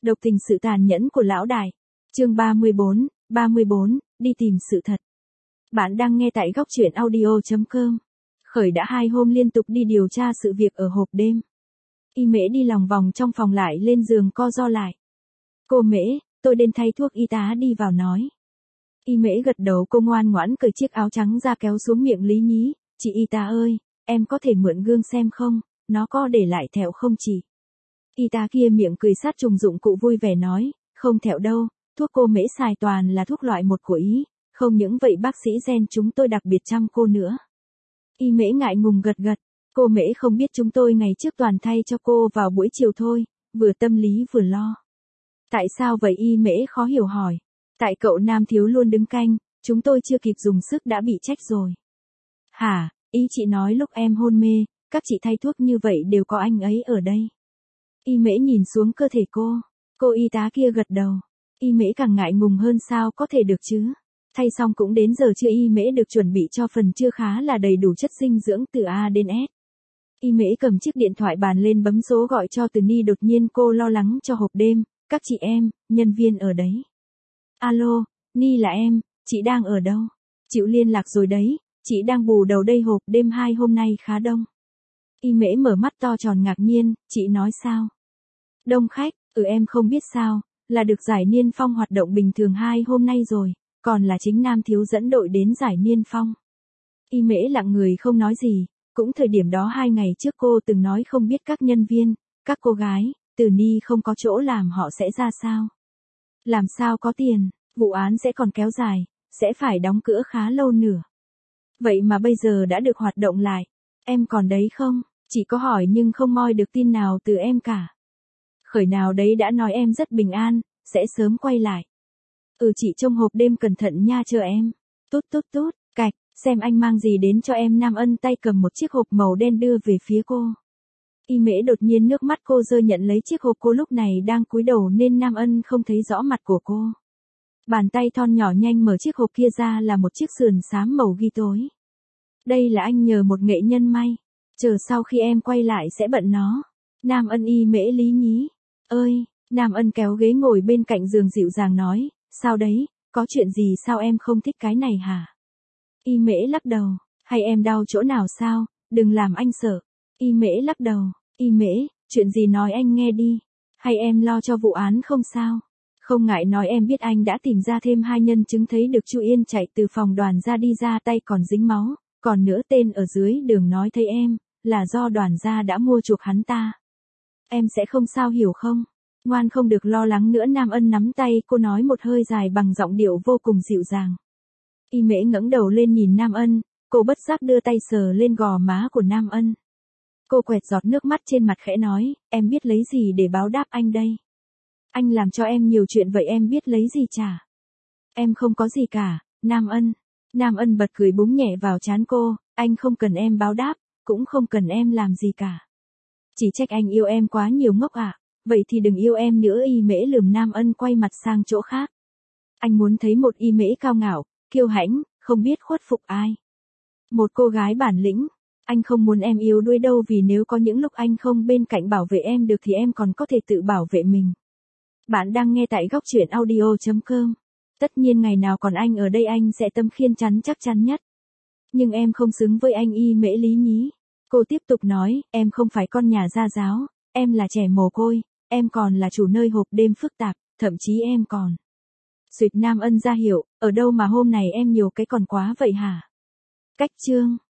Độc tình sự tàn nhẫn của lão đại. Chương 34, đi tìm sự thật. Bạn đang nghe tại góc truyện audio.com. Khởi đã 2 hôm liên tục đi điều tra sự việc ở hộp đêm. Y Mễ đi lòng vòng trong phòng lại lên giường co ro lại. Cô Mễ, tôi đến thay thuốc, y tá đi vào nói. Y Mễ gật đầu, cô ngoan ngoãn cởi chiếc áo trắng ra kéo xuống miệng Lý Nhí. Chị y tá ơi, em có thể mượn gương xem không, nó có để lại thẹo không chị? Y tá kia miệng cười sát trùng dụng cụ vui vẻ nói, không thẹo đâu, thuốc cô Mễ xài toàn là thuốc loại 1 của Ý, không những vậy bác sĩ gen chúng tôi đặc biệt chăm cô nữa. Y Mễ ngại ngùng gật gật, cô Mễ không biết chúng tôi ngày trước toàn thay cho cô vào buổi chiều thôi, vừa tâm lý vừa lo. Tại sao vậy? Y Mễ khó hiểu hỏi. Tại cậu nam thiếu luôn đứng canh, chúng tôi chưa kịp dùng sức đã bị trách rồi. Hả, ý chị nói lúc em hôn mê, các chị thay thuốc như vậy đều có anh ấy ở đây. Y Mễ nhìn xuống cơ thể cô y tá kia gật đầu. Y Mễ càng ngại ngùng hơn, sao có thể được chứ. Thay xong cũng đến giờ trưa, Y Mễ được chuẩn bị cho phần trưa khá là đầy đủ chất dinh dưỡng từ A đến S. Y Mễ cầm chiếc điện thoại bàn lên bấm số gọi cho Từ Ni, đột nhiên cô lo lắng cho hộp đêm, các chị em, nhân viên ở đấy. Alo, Ni là em, chị đang ở đâu? Chịu liên lạc rồi đấy, chị đang bù đầu đây, hộp đêm 2 hôm nay khá đông. Y Mễ mở mắt to tròn ngạc nhiên, chị nói sao? Đông khách, em không biết sao, là được giải niên phong hoạt động bình thường 2 hôm nay rồi, còn là chính nam thiếu dẫn đội đến giải niên phong. Y Mễ lặng người không nói gì, cũng thời điểm đó 2 ngày trước cô từng nói không biết các nhân viên, các cô gái, Từ Ni không có chỗ làm họ sẽ ra sao? Làm sao có tiền, vụ án sẽ còn kéo dài, sẽ phải đóng cửa khá lâu nữa. Vậy mà bây giờ đã được hoạt động lại, em còn đấy không? Chị có hỏi nhưng không moi được tin nào từ em cả. Khởi nào đấy đã nói em rất bình an, sẽ sớm quay lại. Chị trông hộp đêm cẩn thận nha, chờ em. Tốt, cạch, xem anh mang gì đến cho em. Nam Ân tay cầm một chiếc hộp màu đen đưa về phía cô. Y Mễ đột nhiên nước mắt cô rơi, nhận lấy chiếc hộp. Cô lúc này đang cúi đầu nên Nam Ân không thấy rõ mặt của cô. Bàn tay thon nhỏ nhanh mở chiếc hộp kia ra là một chiếc sườn xám màu ghi tối. Đây là anh nhờ một nghệ nhân may, chờ sau khi em quay lại sẽ bận nó. Nam Ân. Y Mễ Lý Nhí ơi. Nam Ân kéo ghế ngồi bên cạnh giường dịu dàng nói, sao đấy, có chuyện gì sao em không thích cái này hả? Y Mễ lắc đầu, hay em đau chỗ nào sao, đừng làm anh sợ. Y Mễ lắc đầu, Y Mễ, chuyện gì nói anh nghe đi, hay em lo cho vụ án không sao? Không ngại nói, em biết anh đã tìm ra thêm 2 nhân chứng thấy được Chu Yên chạy từ phòng Đoàn gia đi ra tay còn dính máu, còn nữa tên ở dưới đường nói thấy em, là do Đoàn gia đã mua chuộc hắn ta. Em sẽ không sao, hiểu không? Ngoan, không được lo lắng nữa. Nam Ân nắm tay cô nói một hơi dài bằng giọng điệu vô cùng dịu dàng. Y Mễ ngẩng đầu lên nhìn Nam Ân, cô bất giác đưa tay sờ lên gò má của Nam Ân. Cô quẹt giọt nước mắt trên mặt khẽ nói, em biết lấy gì để báo đáp anh đây? Anh làm cho em nhiều chuyện vậy, em biết lấy gì trả? Em không có gì cả, Nam Ân. Nam Ân bật cười búng nhẹ vào trán cô, anh không cần em báo đáp, cũng không cần em làm gì cả. Chỉ trách anh yêu em quá nhiều ngốc ạ. Vậy thì đừng yêu em nữa. Y Mễ lườm Nam Ân quay mặt sang chỗ khác. Anh muốn thấy một Y Mễ cao ngạo, kiêu hãnh, không biết khuất phục ai. Một cô gái bản lĩnh. Anh không muốn em yếu đuối đâu, vì nếu có những lúc anh không bên cạnh bảo vệ em được thì em còn có thể tự bảo vệ mình. Bạn đang nghe tại góc truyện audio.com. Tất nhiên ngày nào còn anh ở đây anh sẽ tâm khiên chắn chắc chắn nhất. Nhưng em không xứng với anh. Y Mễ Lý Nhí. Cô tiếp tục nói, em không phải con nhà gia giáo, em là trẻ mồ côi, em còn là chủ nơi hộp đêm phức tạp, thậm chí em còn. Suyệt. Nam Ân ra hiệu, ở đâu mà hôm này em nhiều cái còn quá vậy hả? Cách chương.